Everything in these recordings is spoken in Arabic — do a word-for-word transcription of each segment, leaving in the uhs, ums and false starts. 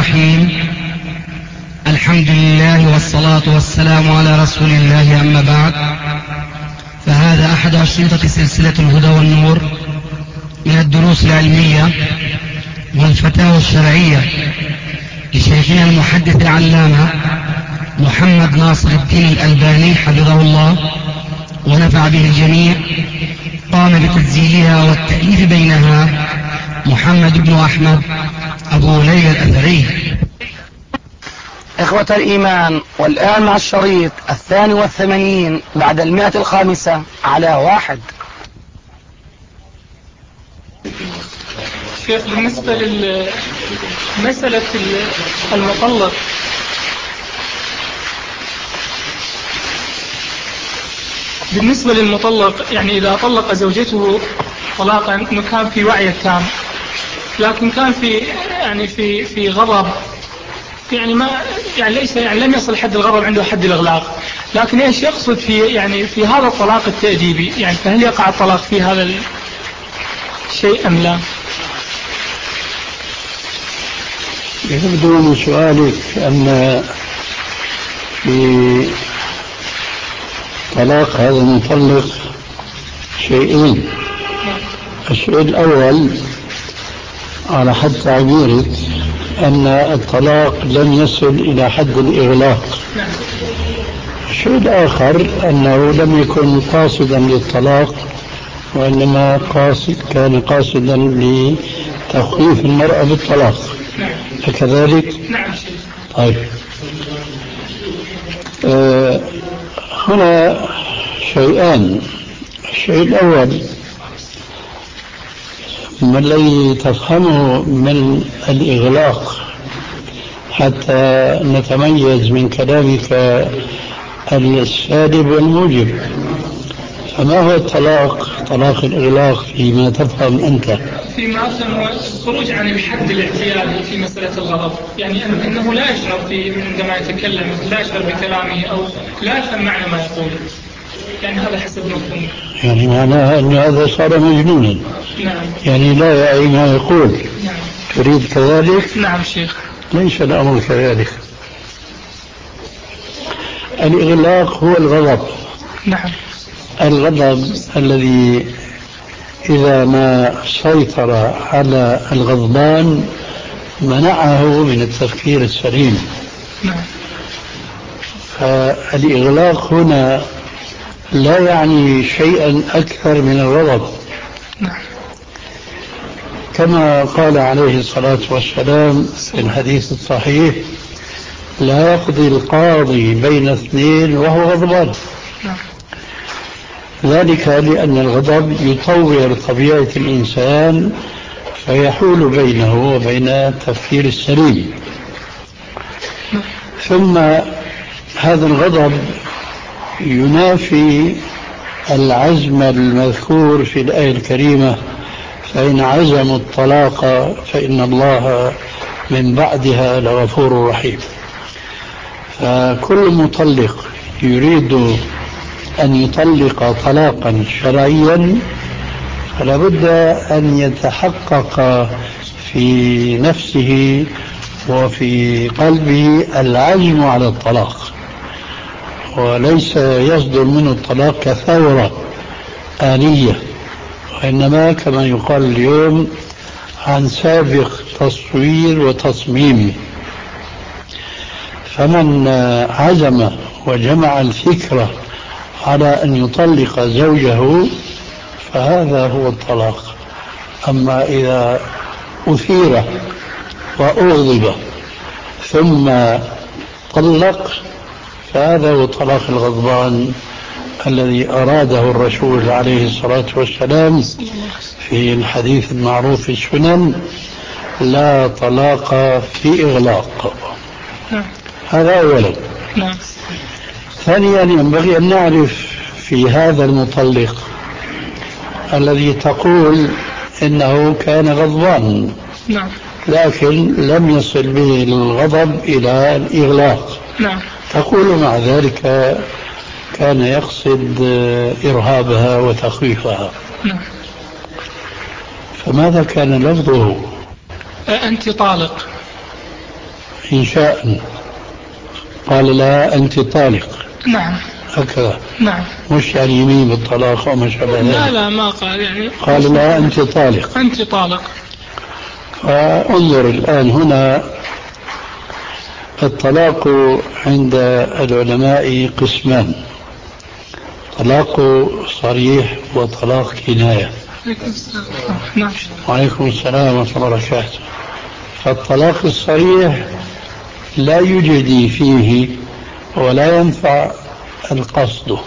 الرحيم. الحمد لله والصلاة والسلام على رسول الله، أما بعد، فهذا أحد أشرطة سلسلة الهدى والنور من الدروس العلمية والفتاوى الشرعية لشيخنا المحدث العلامة محمد ناصر الدين الألباني حفظه الله ونفع به الجميع. قام بتسجيلها والتأليف بينها محمد بن أحمد أبو ليلى الأثري. إخوة الإيمان، والآن مع الشريط الثاني والثمانين بعد المائة الخامسة على واحد. شيخ، بالنسبة لمسألة المطلق، بالنسبة للمطلق يعني إذا طلق زوجته طلاقا إنه كان في وعي تام، لكن كان في يعني في في غضب، يعني ما يعني ليس يعني لم يصل حد الغضب عنده حد الإغلاق، لكن إيش يقصد في يعني في هذا الطلاق التأديبي؟ يعني فهل يقع الطلاق في هذا الشيء أم لا؟ يبدو من سؤالك أن في طلاق هذا المطلق شيئين. الشيء الأول على حد تعبيرك أن الطلاق لم يصل إلى حد الإغلاق. الشيء الآخر أنه لم يكن قاصدا للطلاق، وإنما قاصد كان قاصدا لتخويف المرأة بالطلاق. كذلك؟ نعم. طيب، أه هنا شيئان. الشيء الأول ما الذي تفهمه من الإغلاق حتى نتميز من كلامك السالب والموجب. فما هو الطلاق، طلاق الإغلاق فيما تفهم أنت؟ فيما أفهم الخروج عن الحد الاعتيادي في مسألة الغضب، يعني أنه لا يشعر في عندما يتكلم، لا يشعر بكلامه أو لا يفهم معنى ما يقول، يعني هذا حسب مفهومه. يعني معناها أن هذا صار مجنونا. نعم. يعني لا يعي ما يقول. نعم. تريد كذلك؟ نعم شيخ. ليس الأمر كذلك. الإغلاق هو الغضب. نعم. الغضب الذي إذا ما سيطر على الغضبان منعه من التفكير السليم. نعم. فالإغلاق هنا لا يعني شيئا أكثر من الغضب. نعم. كما قال عليه الصلاة والسلام في الحديث الصحيح: لا يقضي القاضي بين اثنين وهو غضبان. نعم. ذلك لأن الغضب يطور طبيعة الإنسان فيحول بينه وبين التفكير السليم. ثم هذا الغضب ينافي العزم المذكور في الآية الكريمة: فإن عزموا الطلاق فإن الله من بعدها لغفور رحيم. فكل مطلق يريد أن يطلق طلاقا شرعيا فلا بد أن يتحقق في نفسه وفي قلبه العزم على الطلاق، وليس يصدر منه الطلاق كثورة آنية، وإنما كما يقال اليوم عن سابق تصوير وتصميم. فمن عزم وجمع الفكرة على أن يطلق زوجه فهذا هو الطلاق. أما إذا أثير وأغضب ثم طلق فهذا هو طلاق الغضبان الذي أراده الرسول عليه الصلاة والسلام في الحديث المعروف في السنن: لا طلاق في إغلاق. هذا أولا. ثانيا ينبغي أن نعرف في هذا المطلق الذي تقول إنه كان غضبان لكن لم يصل به الغضب إلى الإغلاق، تقول مع ذلك كان يقصد إرهابها وتخويفها. فماذا كان لفظه؟ أنت طالق. إنشاء قال لا أنت طالق. نعم. هكذا. نعم. مش يعني يمين بالطلاق أو ما شابه ذلك. لا لا ما قال يعني. قال لا أنت طالق. أنت طالق. فانظر الآن هنا الطلاق عند العلماء قسمان: طلاق صريح وطلاق كناية. نعم. وعليكم السلام ورحمة الله وبركاته. فالطلاق الصريح لا يجدي فيه ولا ينفع القصد،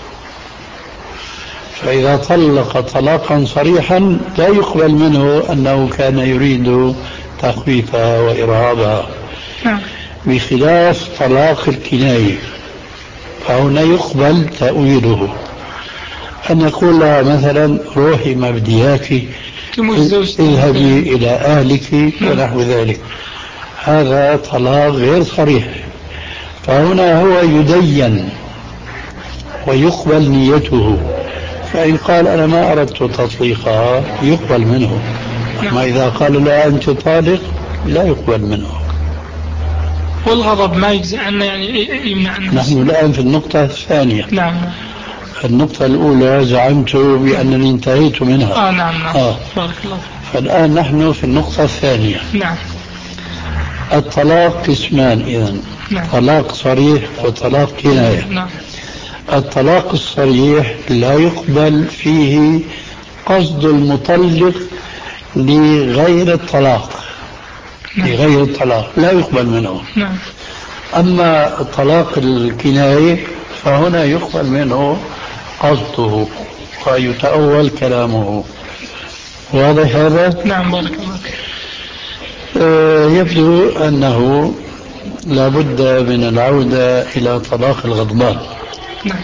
فإذا طلق طلاقا صريحا لا يقبل منه أنه كان يريد تخويفها وإرهابها، بخلاف طلاق الكناية فهنا يقبل تأويله، أن يقول لها مثلا روحي ما بدي إياكي، اذهبي إلى أهلك ونحو ذلك. هذا طلاق غير صريح، فهنا هو يدين ويقبل نيته، فإن قال أنا ما أردت تطليقها يقبل منه، أما إذا قال لا أنت طالق لا يقبل منه. والغضب ما يجزي عنه يعني يمنع عنه. نحن الآن في النقطة الثانية. نعم. النقطة الأولى زعمت بأنني انتهيت منها. آه نعم نعم. آه. بارك الله. فالآن نحن في النقطة الثانية. نعم. الطلاق قسمان إذن. نعم. طلاق صريح وطلاق كناية. نعم. الطلاق الصريح لا يقبل فيه قصد المطلق لغير الطلاق. نعم. لغير الطلاق لا يقبل منه. نعم. أما الطلاق الكناية فهنا يقبل منه قصده ويتأول كلامه. واضح هذا؟ نعم بارك الله. آه يبدو أنه لا بد من العودة إلى طلاق الغضبان. نعم.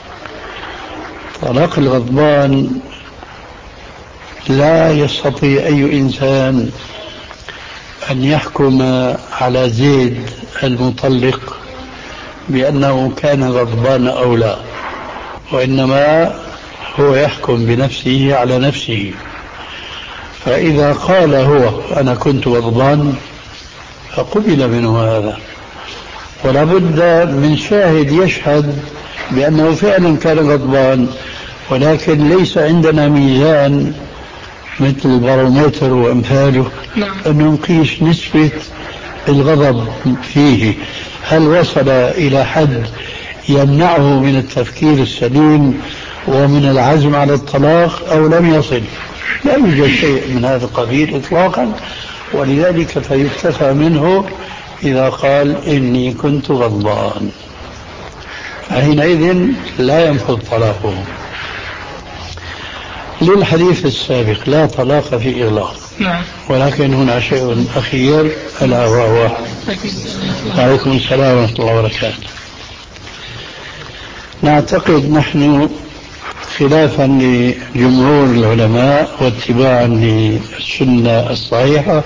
طلاق الغضبان لا يستطيع أي إنسان أن يحكم على زيد المطلق بأنه كان غضبان أو لا، وإنما هو يحكم بنفسه على نفسه. فإذا قال هو أنا كنت غضبان فقبل منه هذا، ولا بد من شاهد يشهد بأنه فعلا كان غضبان، ولكن ليس عندنا ميزان مثل البارومتر وأمثاله أن نقيس نسبة الغضب فيه، هل وصل إلى حد يمنعه من التفكير السليم ومن العزم على الطلاق أو لم يصل. لا يوجد شيء من هذا القبيل إطلاقا، ولذلك فيكتفى منه إذا قال إني كنت غضبان، فحينئذ لا ينفذ طلاقه. للحديث السابق لا طلاق في إغلاق. نعم. ولكن هنا شيء أخير ألا وهو عليكم السلام ورحمة الله وبركاته. نعتقد نحن خلافا لجمهور العلماء واتباعا للسنة الصحيحة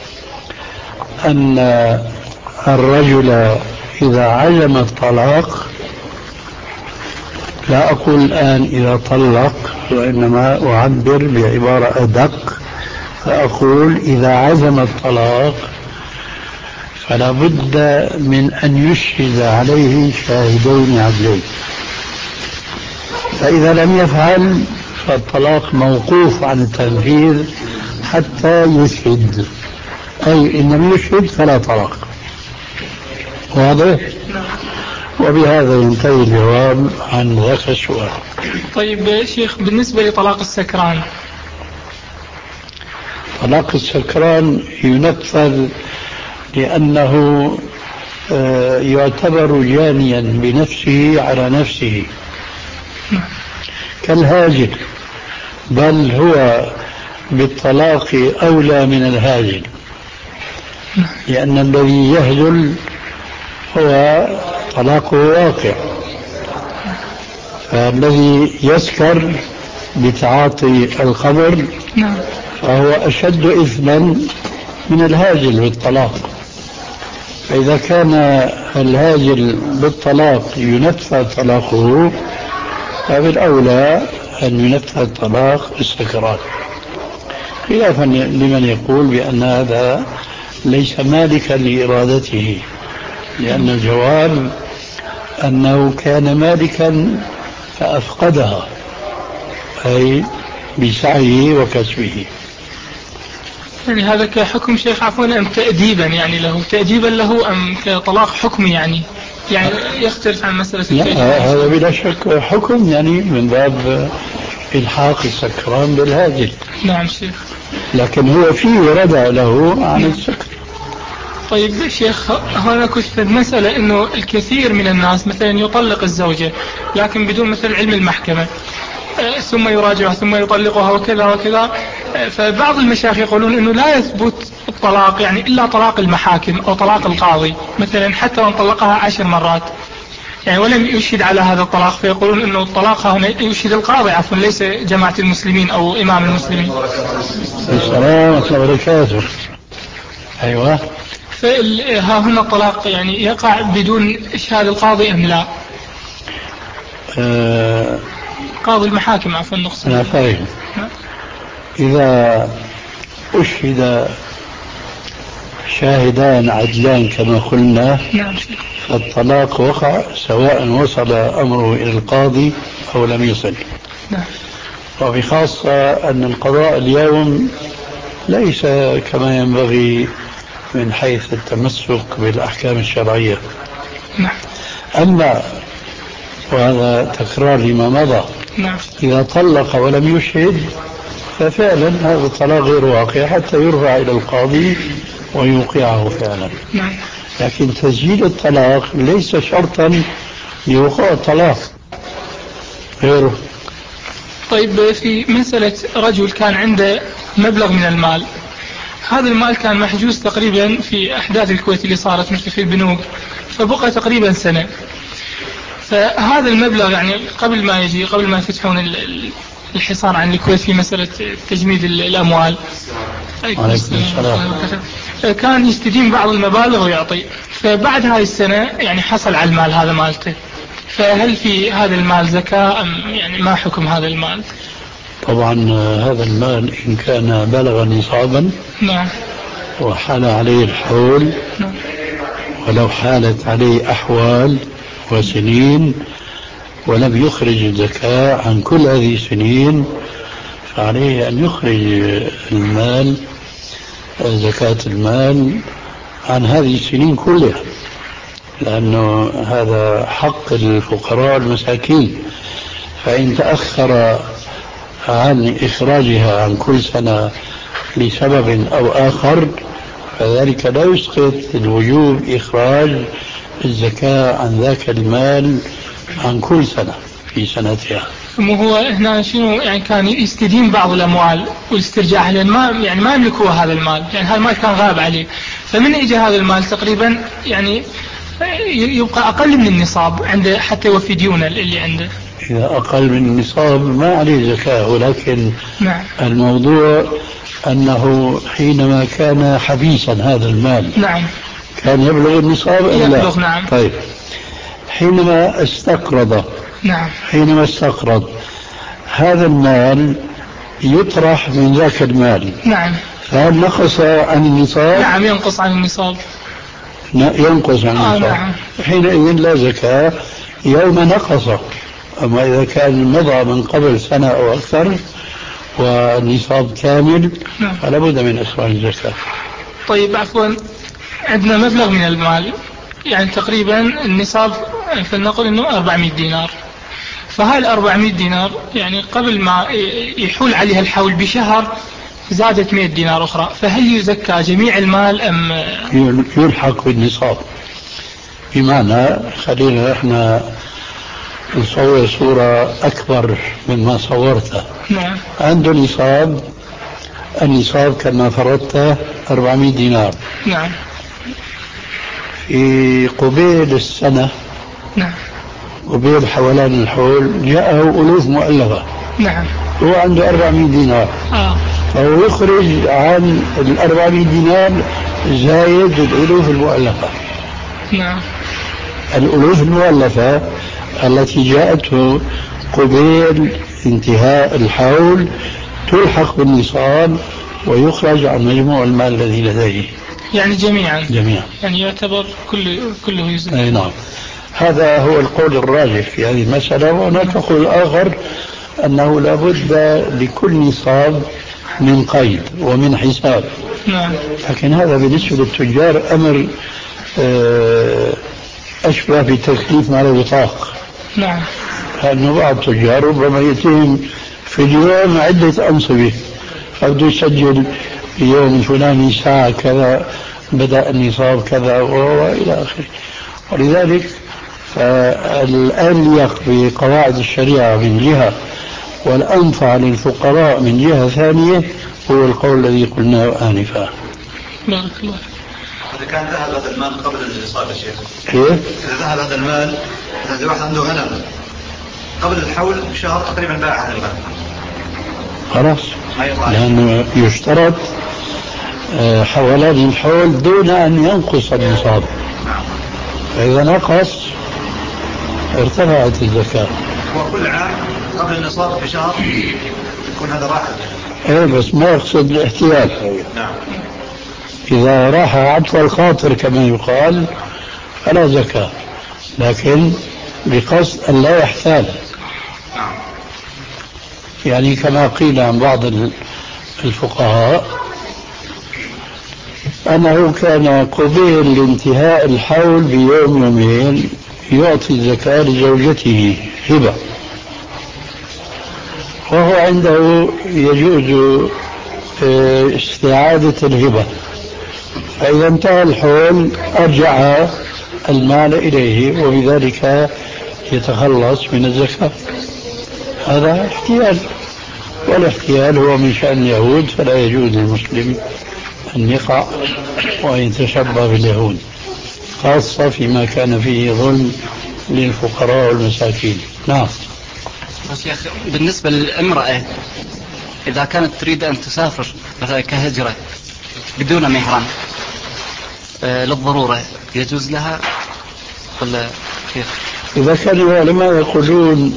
أن الرجل إذا عزم الطلاق، لا أقول الآن إذا طلق وإنما أعبر بعبارة أدق، فأقول إذا عزم الطلاق فلا بد من أن يشهد عليه شاهدين عدلين، فإذا لم يفعل فالطلاق موقوف عن التنفيذ حتى يشهد، أي إن لم يشهد فلا طلاق. واضح؟ وبهذا ينتهي الجواب عن ذاك السؤال. طيب شيخ، بالنسبة لطلاق السكران، طلاق السكران ينفذ لأنه يعتبر جانيا بنفسه على نفسه كالهاجر، بل هو بالطلاق أولى من الهاجر، لأن الذي يهجل هو طلاقه واقع، فالذي يسكر بتعاطي الخمر فهو أشد إثما من الهاجل بالطلاق. فإذا كان الهاجل بالطلاق ينفذ طلاقه فبالأولى أن ينفذ طلاق السكران، خلافا لمن يقول بأن هذا ليس مالكا لإرادته، لأن الجواب أنه كان مالكا فأفقدها، أي بسعيه وكسبه. يعني هذا كحكم شيخ عفوا أم تأديبا يعني له تأديبا له أم كطلاق حكمي يعني يعني يختلف عن مسألة التأديب؟ هذا بلا شك حكم يعني من باب إلحاق السكران بالهاجل. نعم شيخ. لكن هو فيه ردع له عن السكر. طيب شيخ هنا كنت مسألة أنه الكثير من الناس مثلا يطلق الزوجة لكن بدون مثل علم المحكمة ثم يراجعها ثم يطلقها وكذا وكذا، فبعض المشايخ يقولون أنه لا يثبت الطلاق يعني إلا طلاق المحاكم أو طلاق القاضي مثلا حتى وان طلقها عشر مرات يعني ولم يشهد على هذا الطلاق، فيقولون أنه الطلاق هنا يشهد القاضي عفوا ليس جماعة المسلمين أو إمام المسلمين. السلام عليكم وبركاته. أيوة. فها هنا الطلاق يعني يقع بدون إشهاد القاضي أم لا؟ أه قاضي المحاكم عفوا النقص. أنا فاهم. إذا أشهد شاهدان عدلان كما قلنا فالطلاق وقع سواء وصل أمره إلى القاضي أو لم يصل. نعم. وبخاصة أن القضاء اليوم ليس كما ينبغي من حيث التمسك بالأحكام الشرعية. نعم. أما وهذا تكرار لما مضى. نعم. إذا طلق ولم يشهد ففعلا هذا الطلاق غير واقع حتى يرفع إلى القاضي ويوقعه فعلا. نعم. لكن تسجيل الطلاق ليس شرطا لوقوع الطلاق غيره. طيب في مسألة رجل كان عنده مبلغ من المال، هذا المال كان محجوز تقريبا في أحداث الكويت اللي صارت مثل في البنوك فبقى تقريبا سنة، فهذا المبلغ يعني قبل ما يجي قبل ما يفتحون الحصار عن الكويت في مسألة تجميد الأموال كان يستدين بعض المبالغ ويعطي، فبعد هذه السنة يعني حصل على المال هذا مالته، فهل في هذا المال زكاة أم يعني ما حكم هذا المال؟ طبعا هذا المال إن كان بلغ نصابا نعم وحال عليه الحول نعم. ولو حالت عليه أحوال وسنين ولم يخرج الزكاة عن كل هذه السنين فعليه أن يخرج المال زكاة المال عن هذه السنين كلها، لأنه هذا حق الفقراء المساكين، فإن تأخر عن إخراجها عن كل سنة لسبب أو آخر فذلك لا يسقط الوجوب إخراج الزكاة عن ذاك المال عن كل سنة في سنتها. هو هنا شنو يعني كان يستدين بعض الأموال والاسترجاع لأن ما يعني ما يملكوا هذا المال، يعني هذا المال كان غاب عليه، فمن إجى هذا المال تقريبا يعني يبقى أقل من النصاب عنده حتى يوفي ديونه اللي عنده. إذا أقل من النصاب ما عليه زكاة، ولكن نعم. الموضوع أنه حينما كان حبيسا هذا المال نعم. كان يبلغ النصاب أم لا؟ يبلغ نعم. طيب حينما استقرض نعم. حينما استقرض هذا المال يطرح من ذاك المال. نعم. فهل نقص عن النصاب؟ نعم ينقص عن النصاب. ينقص عن النصاب. آه نعم. حينئذ لا زكاة يوم نقص. أما إذا كان مضى من قبل سنة أو أكثر والنصاب كامل نعم. فلا بد من إخراج الزكاة. طيب عفوا عندنا مبلغ من المال يعني تقريبا النصاب فلنقل انه أربعمائة دينار، فهاي أربعمائة دينار يعني قبل ما يحول عليها الحول بشهر زادت مئة دينار أخرى، فهل يزكى جميع المال أم يلحق بالنصاب؟ بمعنى خلينا احنا نصور صورة أكبر مما صورتها. نعم. عنده نصاب، النصاب كما فرضته أربعمائة دينار. نعم. في قبيل السنة نعم. قبيل حولان الحول جاءه ألوف مؤلفة. نعم. هو عنده أربعمائة دينار. آه. فهو يخرج عن الأربعمائة دينار زايد الألوف المؤلفة. نعم. الألوف المؤلفة التي جاءته قبيل انتهاء الحول تلحق بالنصاب ويخرج عن مجموع المال الذي لديه. يعني جميعا جميعا يعني يعتبر كل كله يزكى. أي نعم، هذا هو القول الراجح في هذه المسألة. وهناك قول آخر أنه لابد لكل نصاب من قيد ومن حساب. نعم. لكن هذا بالنسبة للتجار أمر أشبه بتكليف على الوثاق. نعم. لأنه بعض التجار ربما يتهم في اليوم عدة أنصبة، فبده يسجل في يوم الفلاني ساعة كذا، بدأ النصاب كذا وإلى آخره. ولذلك فالأليق بقواعد الشريعة من جهة والأنفع للفقراء من جهة ثانية هو القول الذي قلناه آنفا. بارك الله. إذا كان ذهب هذا المال قبل النصاب يا شيخ، إيه؟ إذا ذهب هذا المال، إذا واحد عنده غنم قبل الحول بشهر تقريبا باع هذا المال، خلاص، لأنه يشترط حولان الحول دون أن ينقص النصاب. فإذا نقص ارتفعت الزكاة. وكل عام قبل النصاب بشهر يكون هذا راح. ايه بس ما يقصد الاحتيال. نعم. إذا راح عطف الخاطر كما يقال فلا زكاة، لكن بقصد أن لا يحتال. نعم. يعني كما قيل عن بعض الفقهاء أنه كان قبيل لانتهاء الحول بيوم يومين يعطي الزكاة لزوجته هبة، وهو عنده يجوز استعادة الهبة، فإذا انتهى الحول أرجع المال إليه وبذلك يتخلص من الزكاة. هذا احتيال، والاحتيال هو من شأن اليهود، فلا يجوز للمسلم أن يقع وأن يتشبه باليهود، خاصة فيما كان فيه ظلم للفقراء والمساكين. نعم. بس يا أخي بالنسبة للامرأة إذا كانت تريد أن تسافر مثلا كهجرة بدون محرم آه للضرورة يجوز لها ولا كيف؟ إذا كان العلماء يقولون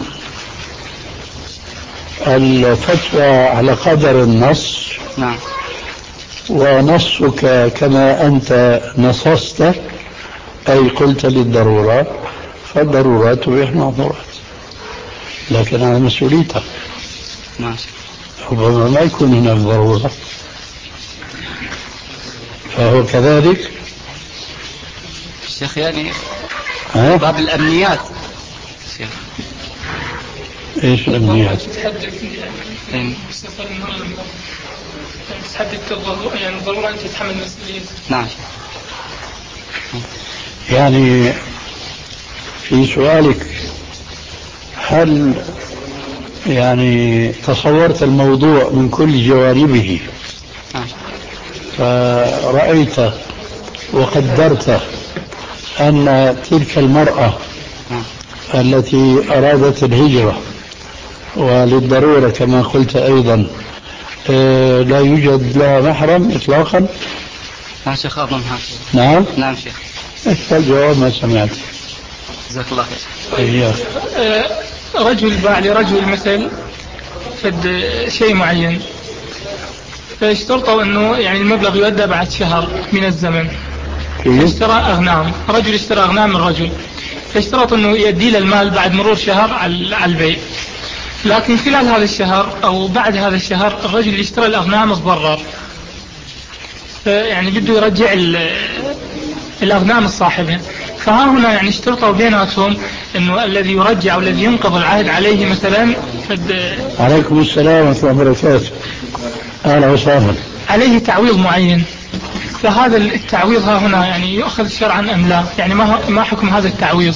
الفتوى على قدر النص. نعم. ونصك كما أنت نصصت أي قلت للضرورة، فالضرورات تبيح المحظورات، لكن على مسؤوليتها. ماشي. ربما ما يكون هناك ضرورة، فهو كذلك. الشيخ يعني ها؟ باب الأمنيات الشيخ. ايش الأمنيات؟ يعني سفر المرأة تحدد الضرورة، يعني الضرورة أن تتحمل مسؤولية. نعم. يعني في سؤالك هل يعني تصورت الموضوع من كل جوانبه فرأيت وقدرت أن تلك المرأة التي أرادت الهجرة وللضرورة كما قلت أيضا لا يوجد لها محرم إطلاقا؟ نعم شيخ أظن هذا. نعم. نعم شيخ. الجواب ما سمعت. جزاك الله خير. أيوه. رجل باع لرجل مثل فد شيء معين، فاشترطوا أنه يعني المبلغ يؤدى بعد شهر من الزمن. اشترى أغنام، رجل اشترى أغنام من رجل، فاشترط أنه يؤدي له المال بعد مرور شهر على البيع. لكن خلال هذا الشهر أو بعد هذا الشهر الرجل اللي اشترى الأغنام تضرر، يعني بده يرجع الأغنام الصاحبين. فها هنا يعني اشترطوا بيناتهم أنه الذي يرجع والذي ينقض العهد عليه مثلا فد... عليكم السلام ورحمة الله وبركاته. أهلا وسهلا. عليه تعويض معين، فهذا التعويض ها هنا يعني يؤخذ شرعا أم لا؟ يعني ما ما حكم هذا التعويض؟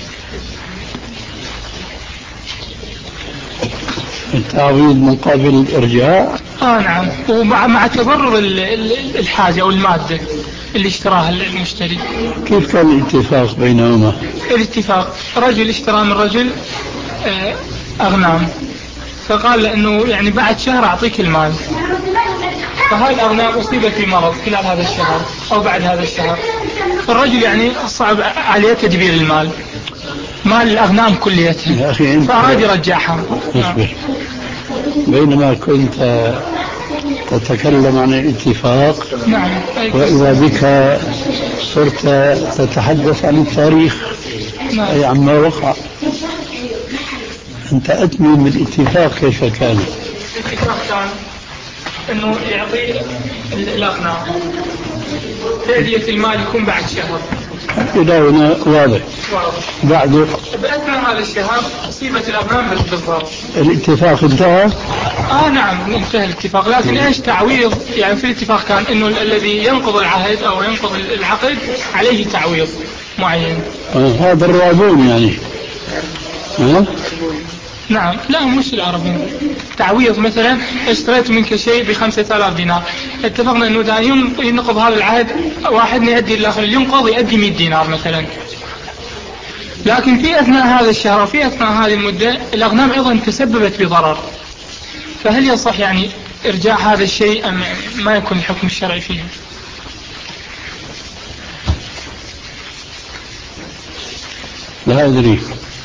التعويض مقابل الإرجاع؟ آه نعم، ومع مع تضرر الحاجة أو المادة اللي اشتراها المشتري. كيف كان الاتفاق بينهما؟ الاتفاق رجل اشترى من رجل أغنام، فقال له أنه يعني بعد شهر أعطيك المال، فهاي الأغنام أصيبت بمرض خلال هذا الشهر أو بعد هذا الشهر، فالرجل يعني صعب عليه تدبير المال، مال الأغنام كليتها، فأراد يرجعها. اصبر. بينما كنت تتكلم عن الاتفاق، نعم. وإذا بك صرت تتحدث عن التاريخ، نعم. أي عما وقع. أنت أتمم بالاتفاق كيف كان. الاتفاق كان أنه يعطي الأغنام تأدية المال يكون بعد شهر. إلى هنا واضح. بعده بأثناء هذا الشهر أصيبت الأغنام بالضرر. الاتفاق انتهى؟ آه نعم انتهى الاتفاق، لكن إيش تعويض؟ يعني في الاتفاق كان إنه الذي ينقض العهد أو ينقض العقد عليه تعويض معين. آه هذا الرعبون يعني. ها؟ نعم. لا مش العربين. تعويض مثلا اشتريت منك شيء بخمسة آلاف دينار، اتفقنا انه دا ينقض هذا العهد، واحد يؤدي الاخر ينقض يؤدي مئة دينار مثلا. لكن في اثناء هذا الشهر وفي اثناء هذه المدة الاغنام ايضا تسببت بضرر، فهل يصح يعني ارجاع هذا الشيء ام ما يكون الحكم الشرعي فيه؟ لا ادري،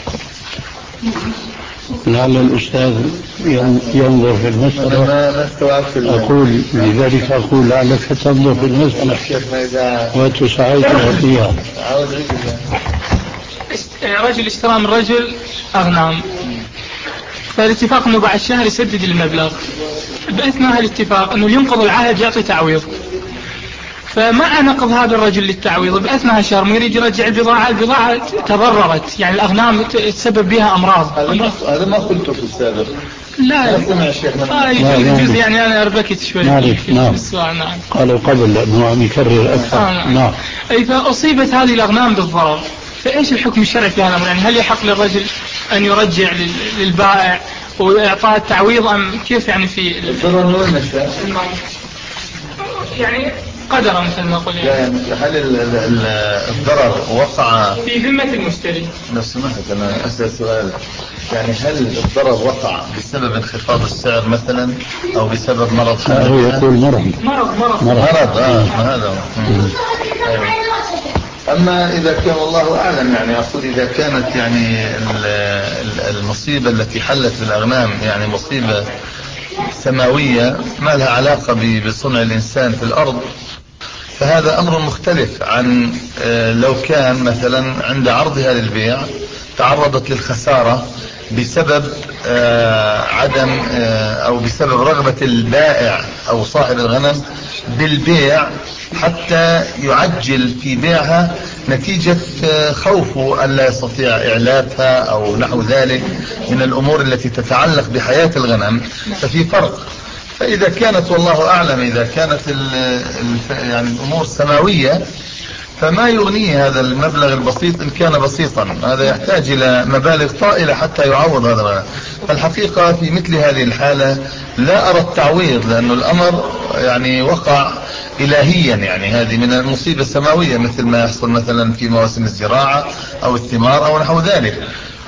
لعل الأستاذ ينظر في المسألة. أقول لذلك أقول لعلك تنظر في المسألة وتساعدنا فيها. رجل اشترى من رجل أغنام، فالاتفاق أنه بعد شهر يسدد المبلغ، بأثناء الاتفاق أنه ينقض العهد يعطي تعويض، فمع نقض هذا الرجل للتعويض بأثناء شهر ما يريد يرجع البضاعة، البضاعة تضررت، يعني الأغنام تسبب بها أمراض. هذا ما قلته في السابق. لا لا يجوز، يعني أنا أربكت شوي في السؤال. نعم. قالوا قبل لأنه عم يكرر أكثر. آه نعم. نعم. أي فأصيبت هذه الأغنام بالضرر، فإيش الحكم الشرعي في هذا الأمر؟ يعني هل يحق للرجل أن يرجع للبائع وإعطاء التعويض أم كيف؟ يعني في الضرر وين الشيء؟ يعني قدرا مثل ما قلنا. يعني هل الضرر وقع في ذمة المشتري؟ لو سمحت أنا أسأل سؤال، يعني هل الضرر وقع بسبب انخفاض السعر مثلا أو بسبب مرض؟ هو يقول مرض مرض مرض مرض آه هذا. أيوة. أما إذا كان والله أعلم، يعني أقول إذا كانت يعني المصيبة التي حلت بالأغنام يعني مصيبة سماوية ما لها علاقة بصنع الإنسان في الأرض، فهذا أمر مختلف عن لو كان مثلا عند عرضها للبيع تعرضت للخسارة بسبب عدم أو بسبب رغبة البائع أو صاحب الغنم بالبيع حتى يعجل في بيعها نتيجة خوفه ألا يستطيع إعلافها أو نحو ذلك من الأمور التي تتعلق بحياة الغنم، ففي فرق. فإذا كانت والله أعلم إذا كانت ال ال يعني الأمور سماوية فما يغنيه هذا المبلغ البسيط إن كان بسيطا، هذا يحتاج إلى مبالغ طائلة حتى يعوض هذا. فالحقيقة في مثل هذه الحالة لا أرى التعويض، لأن الأمر يعني وقع إلهيا، يعني هذه من المصيبة السماوية مثل ما يحصل مثلا في مواسم الزراعة أو الثمار أو نحو ذلك.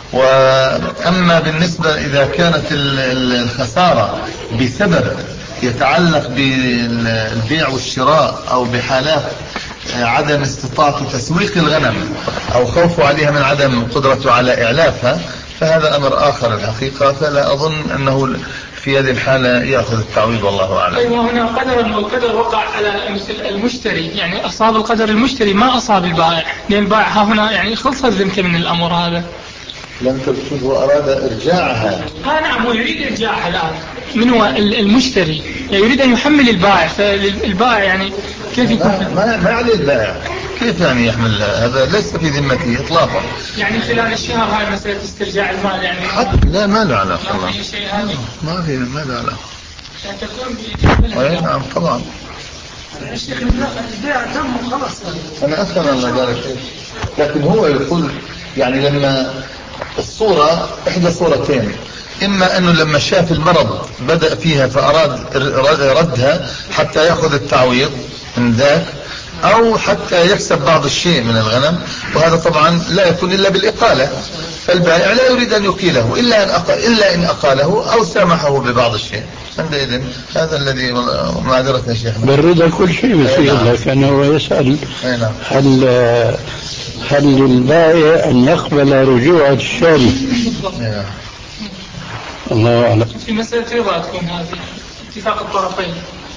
وأما بالنسبة إذا كانت الخسارة بسبب يتعلق بالبيع والشراء أو بحالات عدم استطاعة تسويق الغنم أو خوفه عليها من عدم قدرته على إعلافها، فهذا أمر آخر الحقيقة. فلا أظن أنه في هذه الحالة يأخذ التعويض والله أعلم. أيوة هنا قدر والقدر وقع على مثل المشتري، يعني أصاب القدر المشتري ما أصاب البائع، لأن البائع هنا يعني خلصت ذمته من الأمر هذا. لم تقصد وأراد إرجاعها. ها نعم هو يريد إرجاعها الآن. من هو المشتري؟ يعني يريد أن يحمل البائع، فالبائع يعني كيف يكون؟ ما ما عليه البائع، كيف يعني يحمل؟ هذا ليس في ذمته إطلاقا. يعني خلال الشهر هاي مسألة استرجاع المال يعني حتى لا ما له علاقة. ما في شيء هذا. ما في ما له علاقة. يعني تكون أي نعم طبعا. الشيخ البيع تم خلاص. أنا أفهم أن ذلك، لكن هو يقول يعني لما الصورة إحدى صورتين، إما أنه لما شاف المرض بدأ فيها فأراد ردها حتى يأخذ التعويض من ذاك، أو حتى يكسب بعض الشيء من الغنم، وهذا طبعا لا يكون إلا بالإقالة، فالبائع لا يريد أن يقيله إلا أن أقال إلا إن أقاله أو سامحه ببعض الشيء. عندئذ هذا الذي معذرة يا شيخ بالرضا كل شيء يصير، لكنه يسأل هل هل للبائع أن يقبل رجوع الشاري؟ نعم. الله أعلم. في مسألة رضا تكون هذه اتفاق الطرفين.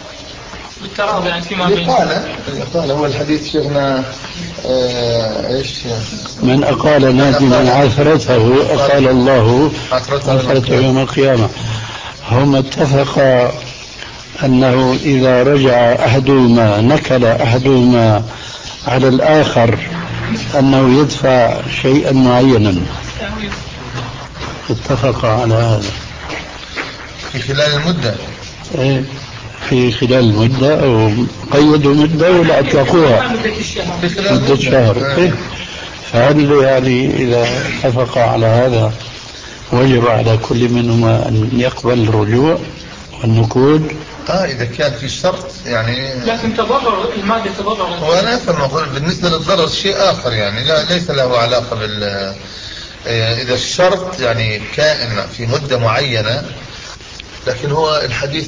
بالتراضي يعني فيما بين. قال قال هو الحديث شيخنا آه ايش من أقال نادما عثرته أقال الله عثرته يوم القيامة. هم اتفقا أنه إذا رجع أحدهما نكل أحدهما على الآخر أنه يدفع شيئا معينا، اتفق على هذا في خلال المدة. إيه في خلال المدة أو قيدوا مدة ولا أطلقوها مدة شهر. إيه فهل يعني إذا اتفق على هذا وجب على كل منهما أن يقبل الرجوع والنكود؟ اه اذا كان في شرط يعني. لكن تضرر المادة تضرر. هو انا افهم بالنسبه للضرر شيء اخر يعني لا ليس له علاقه بال اذا الشرط يعني كائن في مده معينه. لكن هو الحديث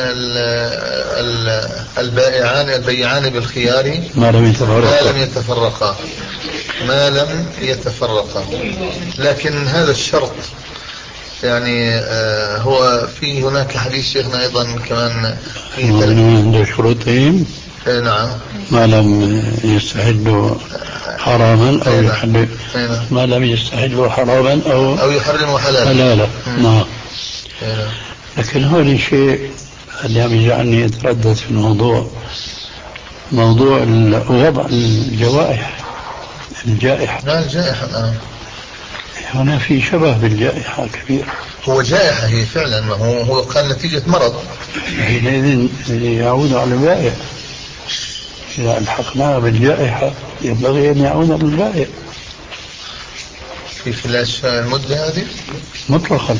البائعان البيعان بالخيار ما لم يتفرقا ما لم يتفرقا ما لم يتفرقا. لكن هذا الشرط يعني آه هو في هناك حديث شيخنا ايضا كمان في من شروطهم. اي نعم. ما لم يستحلوا حراما او يحلل ما لم يستحلوا حراما او او يحرموا حلالا. حلالا نعم. لكن هون شيء اللي عم يجعلني اتردد في الموضوع موضوع وضع الجوائح الجائحة. لا الجائحة الآن هنا في شبه بالجائحة كبير. هو جائحة هي فعلا ما هو هو قال نتيجة مرض حينئذ يعود على البائع. إذا الحقناها بالجائحة ينبغي أن يعود على البائع في خلال المدة هذه مطلقا.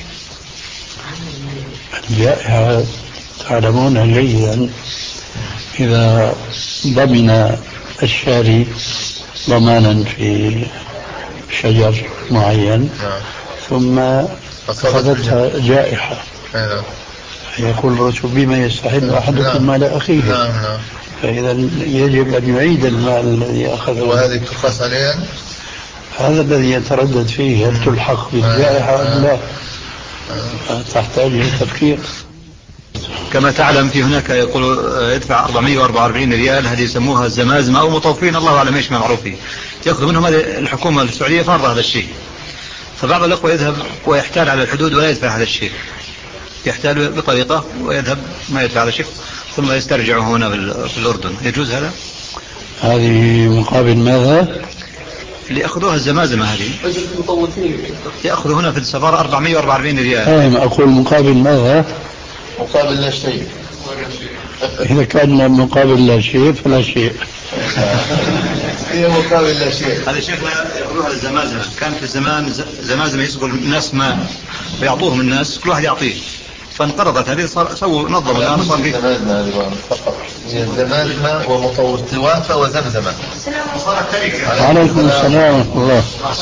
الجائحة تعلمون جيدا إذا ضمن الشاري ضمانا في شجر معين ثم أخذتها جائحة يقول الرسول بما يستحل أحدكم مال أخيه. نعم نعم. فإذا يجب أن يعيد المال الذي أخذه. وهذه تقاس عليها. هذا الذي يتردد فيه هل تلحق بالجائحة أم لا. تحتاج إلى تفكير. كما تعلم في هناك يقول يدفع أربعمائة وأربعة وأربعين ريال هذه يسموها الزمازمة أو مطوفين الله أعلم ايش ما معروف فيه. يأخذ منهم الحكومة السعودية فرض هذا الشيء. فبعض الأخوة يذهب ويحتال على الحدود ولا يدفع هذا الشيء. يحتال بطريقة ويذهب ما يدفع هذا الشيء ثم يسترجع هنا في الأردن. يجوز هذا؟ هذه مقابل ماذا؟ اللي أخذوها الزمازمة هذه يأخذ هنا في السفارة أربعمائة وأربعة وأربعين ريال. أنا أقول مقابل ماذا؟ مقابل لا شيء. إذا كان مقابل لا شيء فلا شيء. هي مقابل لا شيء. هذا شيخنا يقولوها الزمازمة. كان في الزمان زمازمة يسقوا الناس ماء فيعطوهم الناس كل واحد يعطيه فانقرضت هذه سووا نظموا الآن صار فيه فقط. هي الزمازمة ومطوفة وزمزمة. عليكم السلام ورحمة الله.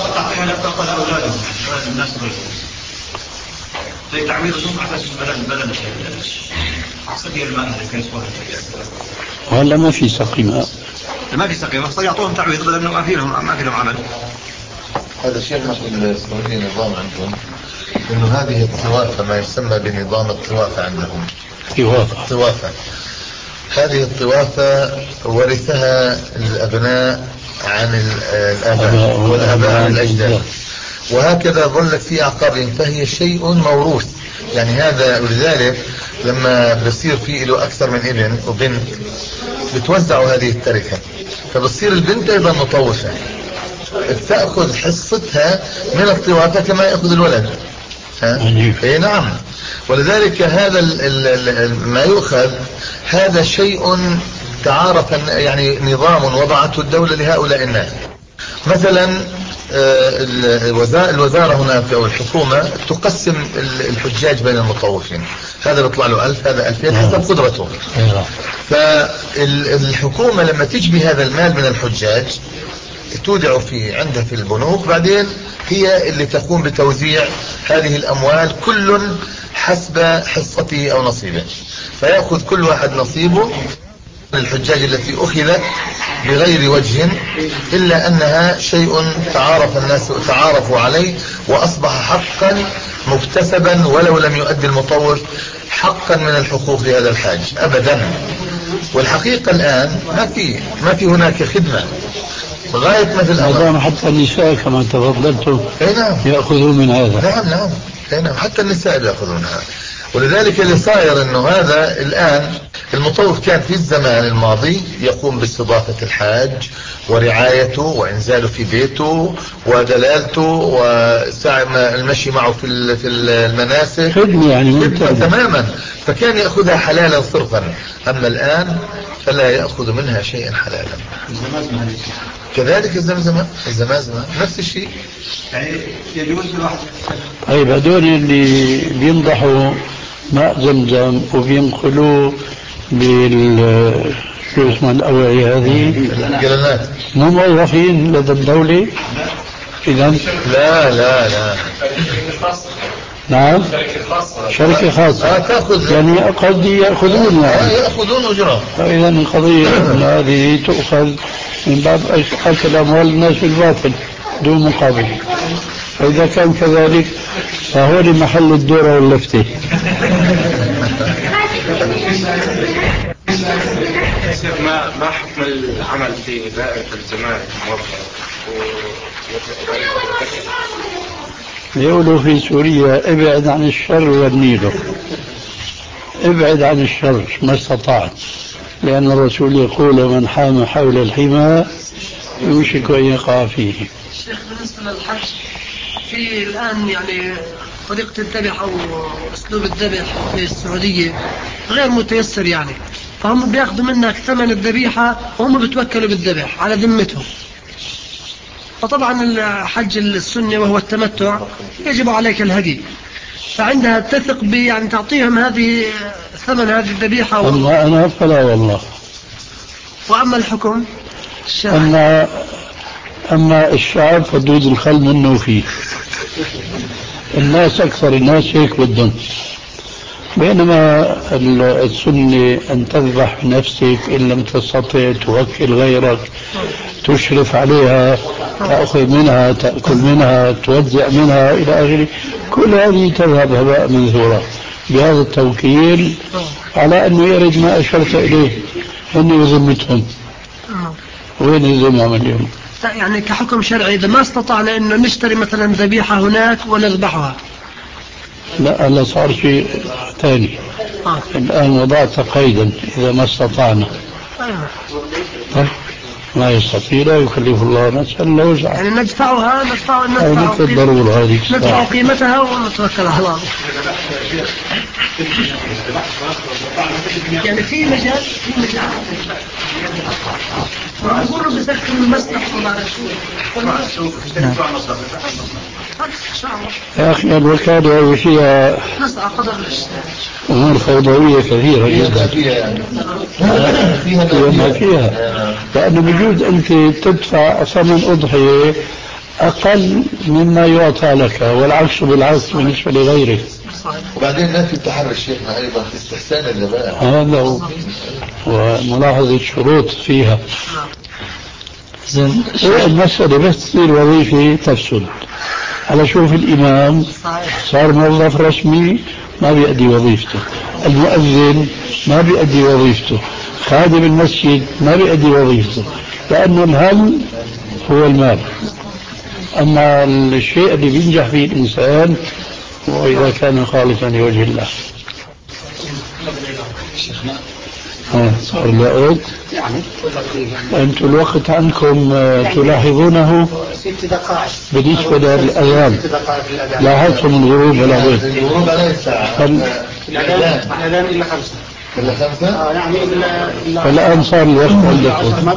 زي تعويض النوم على اساس بدل بدل سقي الماء اللي كان يسوونه. ولا ما في سقي ماء؟ ما في سقي ماء يعطوهم تعويض بدل انه ما في لهم ما في لهم عمل. هذا الشيء ما في السعودية نظام عندهم انه هذه الطوافة ما يسمى بنظام الطوافة عندهم. طوافة. طوافة. هذه الطوافة ورثها الأبناء عن الآباء والآباء عن الأجداد. وهكذا ظلت في أعقابهم فهي شيء موروث. يعني هذا ولذلك لما بصير في له أكثر من ابن وبنت بتوزعوا هذه التركة فبصير البنت أيضا مطوفة تأخذ حصتها من الطوافة كما يأخذ الولد. اي نعم. ولذلك هذا ال ال ما يؤخذ هذا شيء تعارف يعني نظام وضعته الدولة لهؤلاء الناس. مثلا الوزارة هناك أو الحكومة تقسم الحجاج بين المطوفين. هذا بيطلع له ألف هذا ألفين حسب قدرته. فالحكومة لما تجبي هذا المال من الحجاج تودع فيه عندها في البنوك بعدين هي اللي تقوم بتوزيع هذه الأموال كل حسب حصته أو نصيبه. فيأخذ كل واحد نصيبه الحجاج التي أخذت بغير وجه إلا أنها شيء تعارف الناس تعارفوا عليه وأصبح حقا مكتسبا ولو لم يؤدي المطوف حقا من الحقوق لهذا الحاج أبدا. والحقيقة الآن ما في ما في هناك خدمة لغاية مثل الأمر. حتى النساء كما تفضلتم نعم يأخذون من هذا. نعم نعم نعم حتى النساء يأخذونها. ولذلك اللي صاير انه هذا الآن المطوف كان في الزمان الماضي يقوم باستضافة الحاج ورعايته وإنزاله في بيته ودلالته والمشي معه في في المناسك خدمة يعني خدمة تماما، فكان يأخذها حلالا صرفا. أما الآن فلا يأخذ منها شيئا حلالا. كذلك الزمزمة الزمازمة نفس الشيء. يعني يجوز الواحد. طيب هذول اللي بينضحوا ماء زمزم وبينقلوه بال شو اسمه الأوعية هذه الجلالات مو موظفين لدى الدولة؟ إذا لا لا لا نعم شركة خاصة آه تأخذ يعني قد يأخذون آه يأخذون أجرة. فإذا القضية أن هذه تؤخذ من باب أكل أموال الناس بالباطل دون مقابل. فإذا كان كذلك فهو لمحل الدورة واللفتة. ما ما حكم العمل في دائرة الزمالك موظف يقولوا في سوريا ابعد عن الشر والنيل، ابعد عن الشر ما استطعت، لأن الرسول يقول من حام حول الحمى يوشك أن يقع فيه. شيخ بالنسبة للحج في الآن يعني طريقة الذبح أو أسلوب الذبح في السعودية غير متيسر يعني، فهم بياخذوا منك ثمن الذبيحة وهم بتوكلوا بالذبح على ذمتهم. فطبعا الحج السنة وهو التمتع يجب عليك الهدي، فعندها تثق يعني تعطيهم هذه ثمن هذه الذبيحة و... أما أنا فلا والله. وأما الحكم الشرعي أما أما الشعب فدود الخل منه فيه. الناس أكثر الناس هيك بدهم، بينما السنة أن تذبح بنفسك إن لم تستطع توكل غيرك تشرف عليها تأخذ منها تأكل منها توزع منها إلى آخره. كل هذه تذهب هباء منثورا بهذا التوكيل على أنه يرد ما أشرت إليه أنه ذمتهم. وين الذمة اليوم؟ يعني كحكم شرعي إذا ما استطعنا أنه نشتري مثلا ذبيحة هناك ونذبحها لا هلا صار شيء ثاني. آه. الآن وضعت قيدا إذا ما استطعنا. أيوة. ما يستطيع لا يكلف الله نفسا الا وسعها. يعني ندفعها ندفع ندفع مثل الضرورة هذه ندفع قيمتها ونتوكل على الله. يعني في مجال في مجال نمر بسكن المسلح ولا يا أخي الوكالة فيها أمور فوضوية كثيرة جدا فيها فيها، لأنه بجوز أنت تدفع ثمن أضحية أقل مما يعطى لك والعكس بالعكس بالنسبة لغيرك. وبعدين لا في تحري شيخنا أيضا في استحسان الذبائح، هذا هو وملاحظة الشروط فيها. زين المسألة بس تصير وظيفة تفسد. على شوف الإمام صار موظف رسمي ما بيأدي وظيفته، المؤذن ما بيأدي وظيفته، خادم المسجد ما بيأدي وظيفته، لأنه الهم هو المال. أما الشيء اللي بينجح فيه الإنسان وإذا كان خالصا لوجه الله. صار الوقت يعني أنتم الوقت عندكم تلاحظونه بالنسبة للأذان. لاحظتم الغروب ولا غير؟ الغروب على الساعة الأذان إلا خمسة إلا خمسة يعني فالآن صار الوقت عندكم.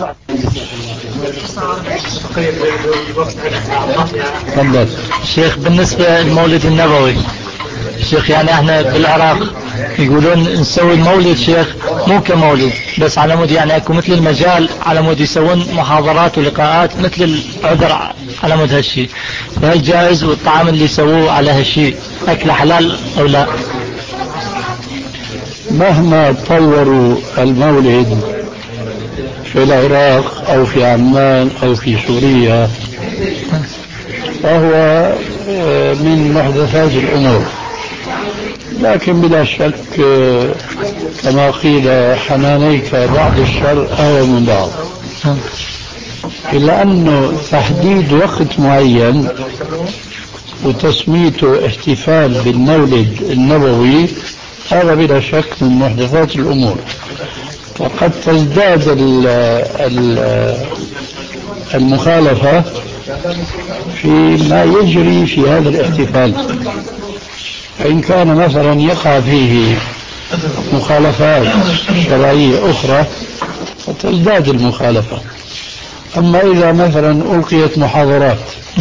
تفضل شيخ. بالنسبة للمولد النبوي شيخ، يعني احنا بالعراق يقولون نسوي المولد شيخ مو كمولد بس على مود يعني اكو مثل المجال على مود يسوون محاضرات ولقاءات مثل العذر على مود هالشيء، فهل جائز والطعام اللي يسووه على هالشيء اكله حلال او لا؟ مهما طوروا المولد في العراق أو في عمان أو في سوريا فهو من محدثات الأمور، لكن بلا شك كما قيل حنانيك بعض الشر أو من بعض، إلا أنه تحديد وقت معين وتسميته احتفال بالمولد النبوي هذا بلا شك من محدثات الأمور. وقد تزداد المخالفة فيما يجري في هذا الاحتفال، فإن كان مثلا يقع فيه مخالفات شرعية أخرى فتزداد المخالفة. أما إذا مثلا ألقيت محاضرات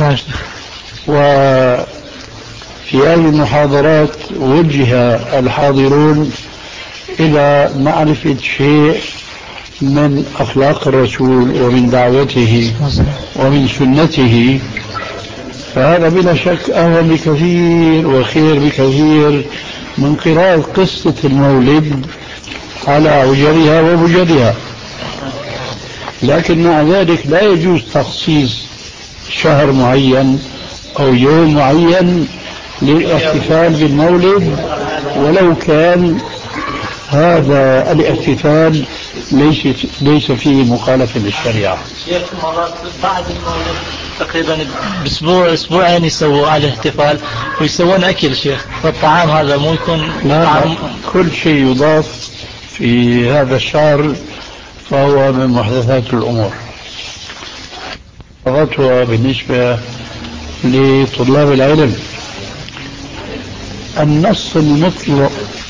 وفي هذه المحاضرات وجه الحاضرون إلى معرفة شيء من أخلاق الرسول ومن دعوته ومن سنته، فهذا بلا شك أهون بكثير وخير بكثير من قراءة قصة المولد على عجلها وبجدها. لكن مع ذلك لا يجوز تخصيص شهر معين أو يوم معين للاحتفال بالمولد ولو كان هذا الاحتفال ليس ليس فيه مخالفة للشريعة. شيخ مرات بعد المولد تقريبا باسبوع اسبوعين يسووا على الاحتفال ويسوون اكل شيخ، فالطعام هذا مو يكون طعام؟ كل شيء يضاف في هذا الشهر فهو من محدثات الأمور. خطوة بالنسبة لطلاب العلم، النص المطلق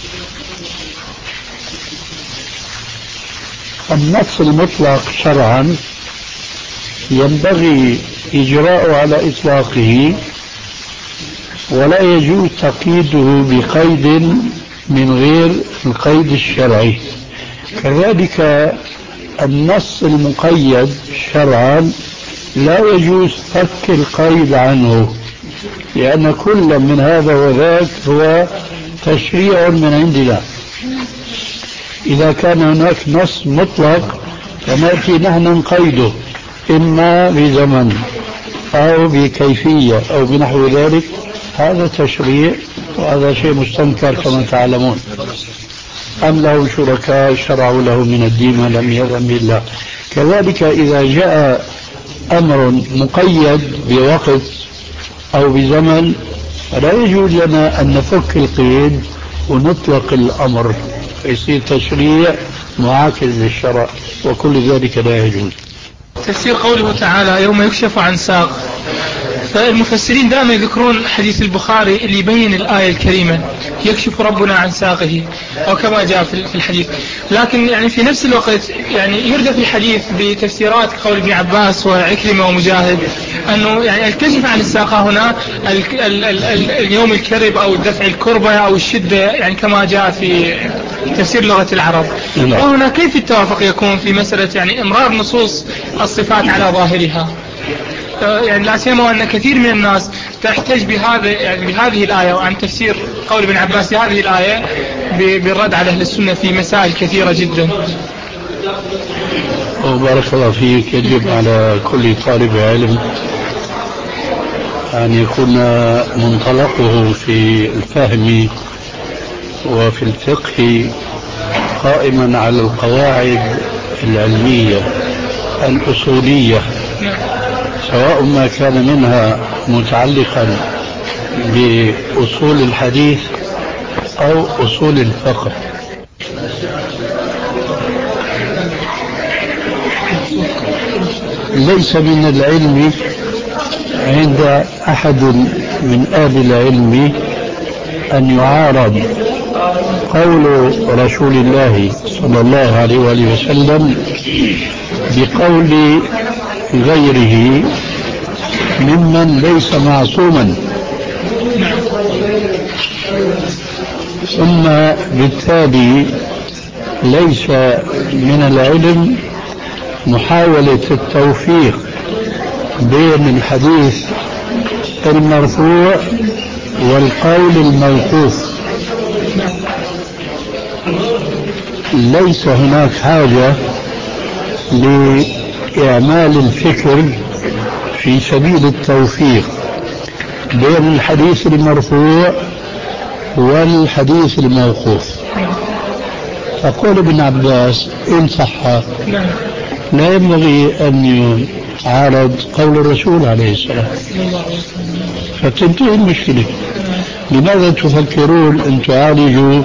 النص المطلق شرعا ينبغي إجراءه على إطلاقه ولا يجوز تقييده بقيد من غير القيد الشرعي. كذلك النص المقيد شرعا لا يجوز فك القيد عنه، لأن كل من هذا وذاك هو تشريع من عندنا. إذا كان هناك نص مطلق فنأتي نحن نقيده إما بزمن أو بكيفية أو بنحو ذلك، هذا تشريع وهذا شيء مستنكر كما تعلمون. أم له شركاء شرعوا له من الدين ما لم يأذن به الله. كذلك إذا جاء أمر مقيد بوقت أو بزمن فلا يجوز لنا أن نفك القيد ونطلق الأمر فيصير تشريع معاكس للشرع، وكل ذلك لا يجوز. تفسير قوله تعالى يوم يكشف عن ساق، فالمفسرين دائما يذكرون حديث البخاري اللي يبين الآية الكريمة يكشف ربنا عن ساقه أو كما جاء في الحديث، لكن يعني في نفس الوقت يعني يرد في الحديث بتفسيرات قول ابن عباس وعكرمة ومجاهد أنه يعني الكشف عن الساقة هنا ال ال ال ال اليوم الكرب أو دفع الكربة أو الشدة يعني كما جاء في تفسير لغة العرب. وهنا كيف التوافق يكون في مسألة يعني إمرار نصوص الصفات على ظاهرها؟ يعني لا سيما أن كثير من الناس تحتج بهذا يعني بهذه الآية وعن تفسير قول ابن عباس بهذه الآية بالرد على أهل السنة في مسائل كثيرة جدا. بارك الله فيك. يجب على كل طالب علم أن يكون منطلقه في الفهم وفي الفقه قائما على القواعد العلمية الأصولية، سواء ما كان منها متعلقا بأصول الحديث أو أصول الفقه. ليس من العلم عند أحد من أهل العلم أن يعارض قول رسول الله صلى الله عليه وآله وسلم بقول غيره ممن ليس معصوما، ثم بالتالي ليس من العلم محاولة التوفيق بين الحديث المرفوع والقول الموقوف. ليس هناك حاجة لإعمال الفكر في سبيل التوفيق بين الحديث المرفوع والحديث الموقوف. فقول ابن عباس إن صح لا ينبغي أن يعارض قول الرسول عليه السلام، فتنتهي المشكلة. لماذا تفكرون أن تعالجوا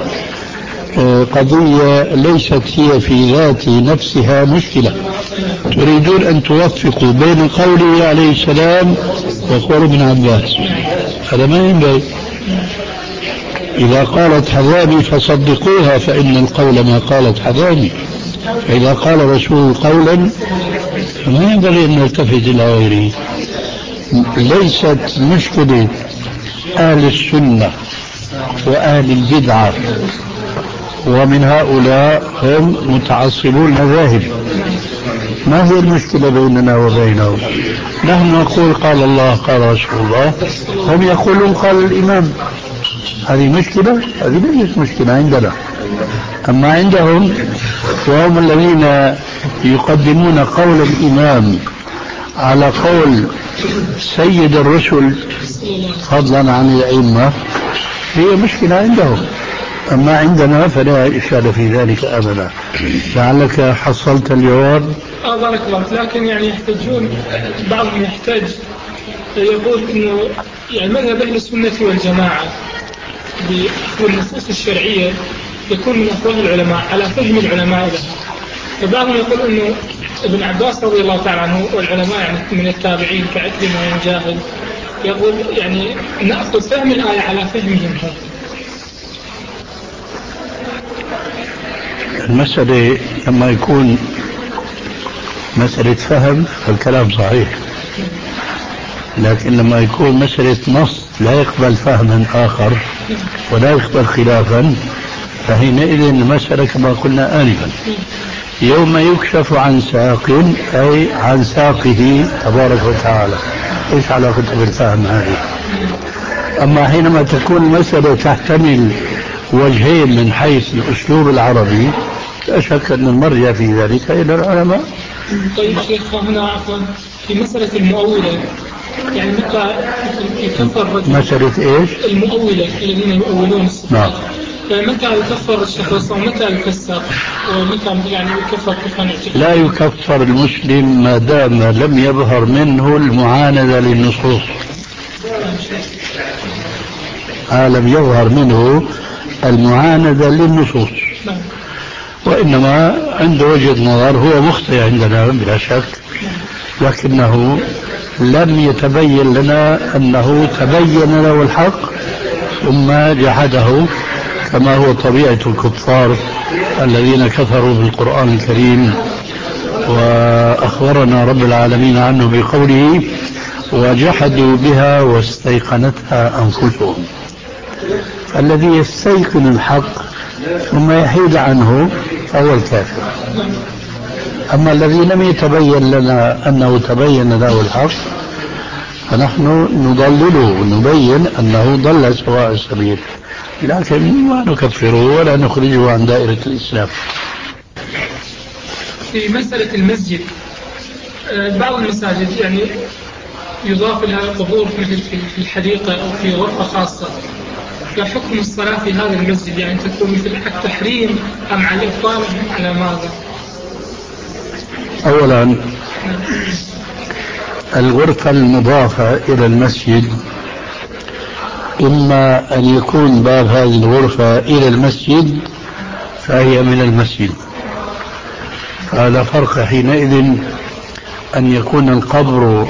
قضية ليست هي في ذات نفسها مشكلة؟ تريدون أن توفقوا بين قوله عليه السلام وقول ابن عباس، هذا ما ينبغي. إذا قالت حرامي فصدقوها فإن القول ما قالت حرامي، فإذا قال رسول قولا فما ينبغي أن نلتفت إلى غيره. ليست مشكلة أهل السنة وأهل البدعة، ومن هؤلاء هم متعصبون المذاهب. ما هي المشكلة بيننا وبينهم؟ نحن نقول قال الله قال رسول الله، هم يقولون قال الإمام. هذه مشكلة؟ هذه ليست مشكلة عندنا. أما عندهم وهم الذين يقدمون قول الإمام على قول سيد الرسل فضلا عن الأئمة، هي مشكلة عندهم. أما عندنا فلا إشكال في ذلك أبدا. لعلك حصلت الجواب. آه بارك الله. لكن يعني يحتاجون، بعضهم يحتاج يقول إنه يعني مذهب أهل السنة والجماعة بأخذ النصوص الشرعية يكون من أفواه العلماء على فهم العلماء لها. فبعضهم يقول إنه ابن عباس رضي الله تعالى عنه والعلماء يعني من التابعين كعكرمة ومجاهد يقول يعني نأخذ فهم الآية على فهمهم هم. المسألة لما يكون مسألة فهم فالكلام صحيح، لكن لما يكون مسألة نص لا يقبل فهما آخر ولا يقبل خلافا، فحينئذ المسألة كما قلنا آنفا يوم يكشف عن ساق أي عن ساقه تبارك وتعالى. إيش علاقته بالفهم هذه؟ أما حينما تكون المسألة تحتمل وجهين من حيث الأسلوب العربي لا شك أن المرجع في ذلك إلى العلماء. طيب شيخ هنا عفوا في مسألة المؤولة، يعني متى يكفر الرجل؟ مسألة إيش؟ المؤولة الذين يؤولون الصفات. نعم. متى يكفر الشخص ومتى يكسر ومتى يعني يكفر كفرا اعتقاديا؟ لا يكفر المسلم ما دام لم يظهر منه المعاندة للنصوص. ما لم يظهر منه المعاندة للنصوص، وإنما عنده وجهة نظر هو مخطئ عندنا بلا شك، لكنه لم يتبين لنا أنه تبين له الحق ثم جحده كما هو طبيعة الكفار الذين كفروا بالقرآن الكريم. وأخبرنا رب العالمين عنه بقوله وجحدوا بها واستيقنتها أنفسهم. الذي يستيقن الحق ثم يحيد عنه فهو الكافر. أما الذي لم يتبين لنا أنه تبين له الحق فنحن نضلله ونبين أنه ضل سواء السبيل، لكن ما نكفره ولا نخرجه عن دائرة الإسلام. في مسألة المسجد، بعض المساجد يعني يضاف لها قبور مثل في الحديقة أو في غرفة خاصة، فحكم الصلاة في هذا المسجد يعني تكون مثل التحريم أم على الإبطال على ماذا؟ أولا الغرفة المضافة إلى المسجد إما أن يكون باب هذه الغرفة إلى المسجد فهي من المسجد، فلا فرق حينئذ أن يكون القبر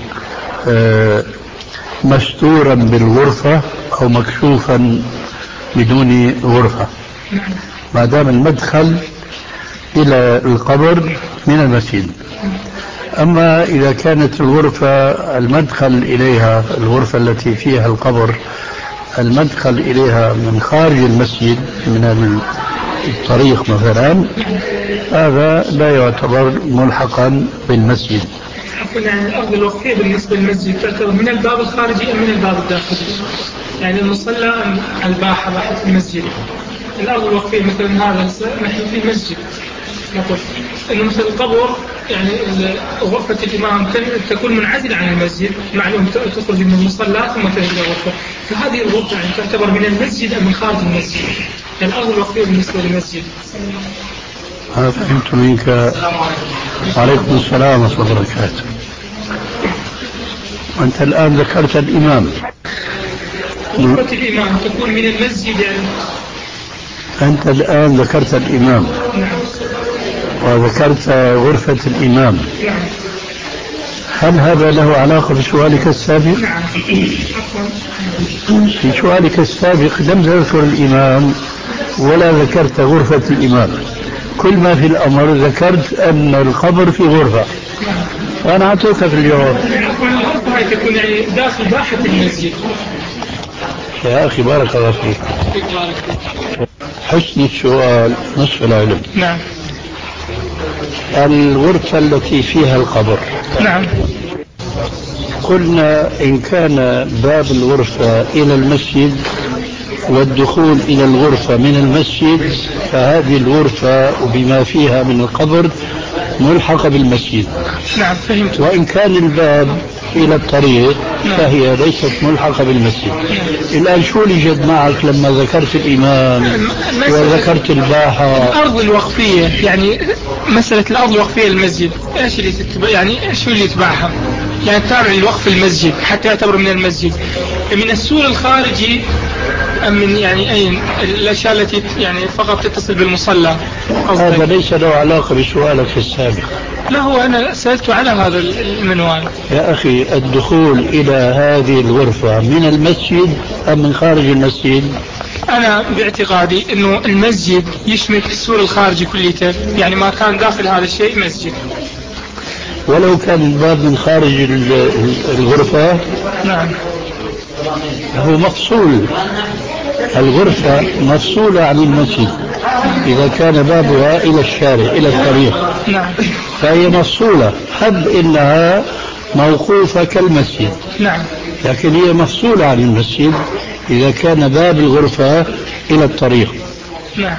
مستورا بالغرفة أو مكشوفا بدون غرفة، ما دام المدخل إلى القبر من المسجد. أما إذا كانت الغرفة المدخل إليها، الغرفة التي فيها القبر المدخل إليها من خارج المسجد من الطريق مثلا، هذا لا يعتبر ملحقا بالمسجد. يعني الأرض الوقفية بالنسبة للمسجد تعتبر من الباب الخارجي أم من الباب الداخلي؟ يعني المصلى أم الباحة باحة المسجد؟ الأرض الوقفية مثلا هذا نحن في مسجد نقول إنه مثل القبر يعني غرفة الإمام تكون منعزلة عن المسجد، معلوم تخرج من المصلى ثم تجد غرفة، فهذه الغرفة يعني تعتبر من المسجد أم من خارج المسجد؟ الأرض الوقفية بالنسبة للمسجد. أنا فهمت منك. وعليكم السلام ورحمة الله وبركاته. وأنت الآن ذكرت الإمام. غرفة الإمام تكون من المسجد يعني. أنت الآن ذكرت الإمام. نعم. وذكرت غرفة الإمام. نعم. هل هذا له علاقة بسؤالك السابق؟ نعم. في سؤالك السابق لم تذكر الإمام ولا ذكرت غرفة الإمام. كل ما في الأمر ذكرت أن القبر في غرفة. وأنا أعطيك في الجواب. الغرفة هي تكون يعني داخل باحة المسجد. يا أخي بارك الله فيك. حسن السؤال نصف العلم. نعم. الغرفة التي فيها القبر. نعم. قلنا إن كان باب الغرفة إلى المسجد والدخول إلى الغرفة من المسجد فهذه الغرفة وبما فيها من القبر ملحقة بالمسجد. نعم فهمت. وإن كان الباب إلى الطريق فهي ليست ملحقة بالمسجد. الآن شو اللي جد معك لما ذكرت الإمام وذكرت الباحة؟ الأرض الوقفية يعني مسألة الأرض الوقفية للمسجد إيش اللي تتبع يعني إيش اللي يتبعها؟ يعني تابع لوقف المسجد حتى يعتبر من المسجد من السور الخارجي أم من يعني أين الأشياء التي يعني فقط تتصل بالمصلى؟ هذا ليس له علاقة بسؤالك السابق. لا هو أنا سألت على هذا المنوال. يا أخي الدخول إلى هذه الغرفة من المسجد أم من خارج المسجد؟ أنا باعتقادي أنه المسجد يشمل السور الخارجي كليته يعني ما كان داخل هذا الشيء مسجد. ولو كان الباب من خارج الغرفة؟ نعم. هو مفصول. الغرفة مفصولة عن المسجد إذا كان بابها إلى الشارع إلى الطريق. نعم. فهي مفصولة حب إنها موقوفة كالمسجد. نعم. لكن هي مفصولة عن المسجد إذا كان باب الغرفة إلى الطريق. نعم.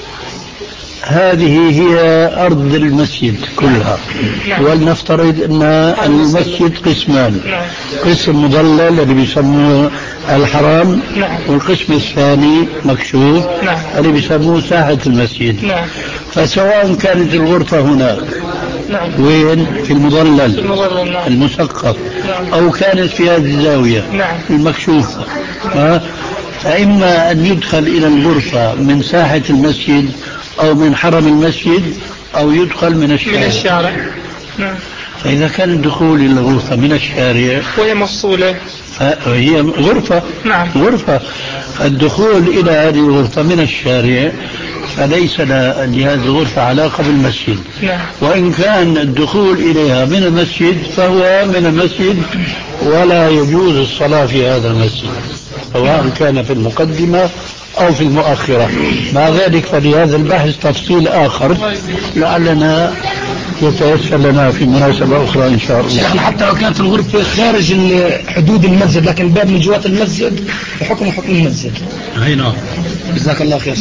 هذه هي أرض المسجد كلها. نعم. ولنفترض أن المسجد قسمان. نعم. قسم مضلل اللي بيسموه الحرام. نعم. والقسم الثاني مكشوف. نعم. اللي بيسموه ساحة المسجد. نعم. فسواء كانت الغرفة هناك نعم. وين في المضلل, المضلل. نعم. المثقف. نعم. أو كانت في هذه الزاوية. نعم. المكشوفة. ها؟ فإما أن يدخل إلى الغرفة من ساحة المسجد أو من حرم المسجد أو يدخل من الشارع. من الشارع. نعم. فإذا كان الدخول إلى الغرفة من الشارع وهي مفصولة فهي غرفة. نعم. غرفة. الدخول إلى هذه الغرفة من الشارع فليس لهذه الغرفة علاقة بالمسجد. نعم. وإن كان الدخول إليها من المسجد فهو من المسجد ولا يجوز الصلاة في هذا المسجد سواء كان في المقدمة أو في المؤخرة. مع ذلك فلهذا البحث تفصيل آخر لعلنا يتيسر لنا في مناسبة أخرى إن شاء الله. يعني حتى لو كانت الغرفة خارج حدود المسجد لكن الباب من جوات المسجد بحكم حكم المسجد. أي نعم. جزاك الله خير.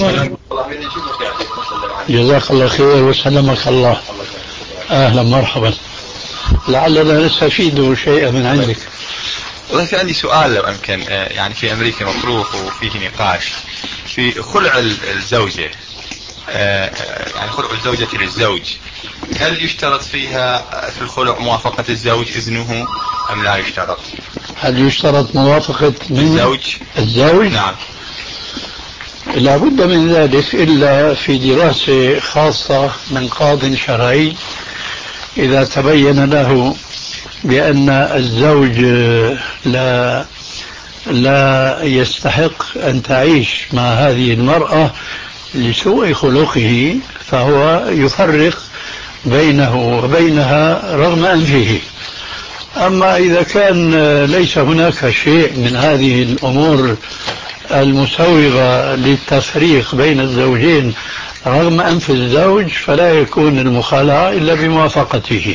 جزاك الله خير وسلمك الله. أهلا مرحبا. لعلنا نستفيد شيئا من عندك. والله في عندي سؤال لو أمكن. يعني في أمريكا مطروح وفيه نقاش في خلع الزوجة يعني خلع الزوجة للزوج هل يشترط فيها في الخلع موافقة الزوج إذنه أم لا يشترط؟ هل يشترط موافقة من الزوج؟ الزوج؟ نعم. لا بد من ذلك إلا في دراسة خاصة من قاض شرعي إذا تبين له بأن الزوج لا لا يستحق أن تعيش مع هذه المرأة لسوء خلقه فهو يفرق بينه وبينها رغم أنفه. أما إذا كان ليس هناك شيء من هذه الأمور المسوغة للتفريق بين الزوجين رغم أنف الزوج فلا يكون المخالعة إلا بموافقته.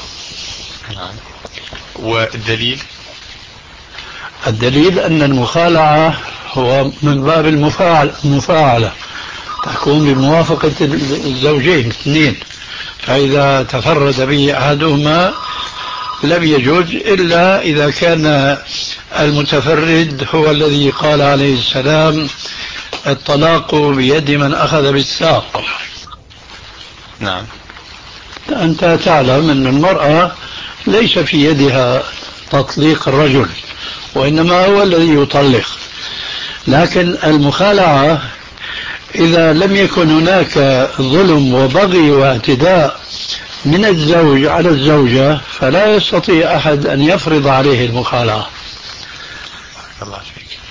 والدليل؟ الدليل أن المخالعة هو من باب المفاعلة تكون بموافقة الزوجين اثنين فإذا تفرد به أحدهما لم يجوز إلا إذا كان المتفرد هو الذي قال عليه السلام الطلاق بيد من أخذ بالساق. نعم. أنت تعلم أن المرأة ليس في يدها تطليق الرجل، وإنما هو الذي يطلق. لكن المخالعة إذا لم يكن هناك ظلم وبغي واعتداء من الزوج على الزوجة فلا يستطيع أحد أن يفرض عليه المخالعة. الله فيك.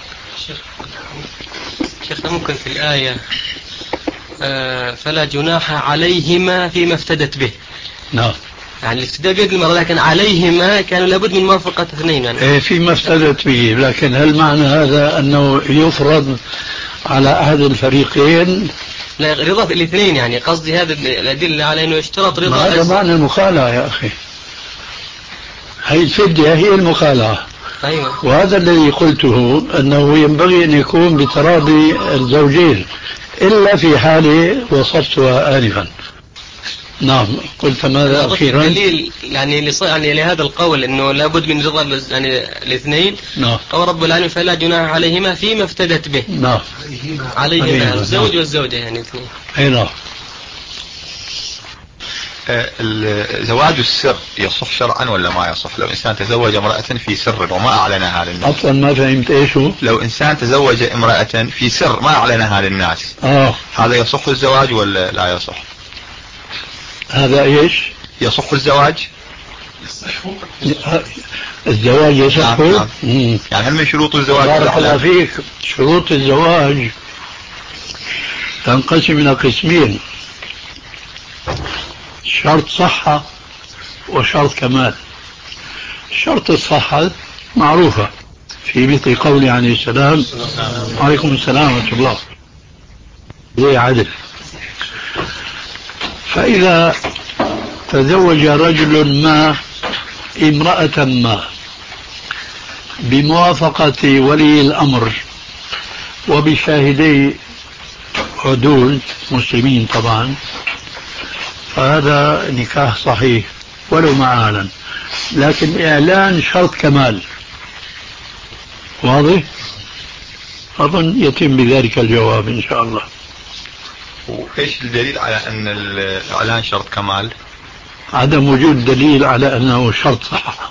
شيخنا ممكن في الآية آه فلا جناح عليهما فيما افتدت به. نعم. يعني الافتداء بيد المرأة، لكن عليهما كانوا لابد من موافقة اثنين يعني. إيه فيما افتدت به، لكن هل معنى هذا أنه يفرض على أحد الفريقين؟ لا، رضا في الاثنين يعني. قصدي هذا الأدلة على أنه يشترط رضا. هذا معنى المخالعة يا أخي. هي الفدية هي المخالعة. أيوة. وهذا الذي قلته أنه ينبغي أن يكون بتراضي الزوجين إلا في حالة وصفتها آنفا. نعم. قلت ماذا أخيرا؟ دليل يعني يعني لهذا القول أنه لابد من رضا يعني الاثنين. نعم. قال رب العالمين فلا جناح عليهما فيما افتدت به. نعم. عليهما الزوج والزوجة يعني الاثنين. أي نعم. زواج السر يصح شرعا ولا ما يصح؟ لو إنسان تزوج امرأة في سر وما أعلنها للناس. أصلا ما فهمت إيش هو؟ لو إنسان تزوج امرأة في سر ما أعلنها للناس. آه. هذا يصح الزواج ولا لا يصح؟ هذا إيش؟ يصح الزواج؟ الزواج يصح؟ نعم. نعم. يعني هل من شروط الزواج؟ بارك الله فيك. شروط الزواج تنقسم إلى قسمين: شرط صحة وشرط كمال. شرط الصحة معروفة في مثل قوله عليه السلام عليكم السلام ورحمة الله زي عدل. فإذا تزوج رجل ما امرأة ما بموافقة ولي الأمر وبشاهدي عدول مسلمين طبعا، فهذا نكاح صحيح ولو ما أعلن، لكن إعلان شرط كمال. واضح؟ أظن يتم بذلك الجواب إن شاء الله. وإيش الدليل على أن الإعلان شرط كمال؟ عدم وجود دليل على أنه شرط صحة.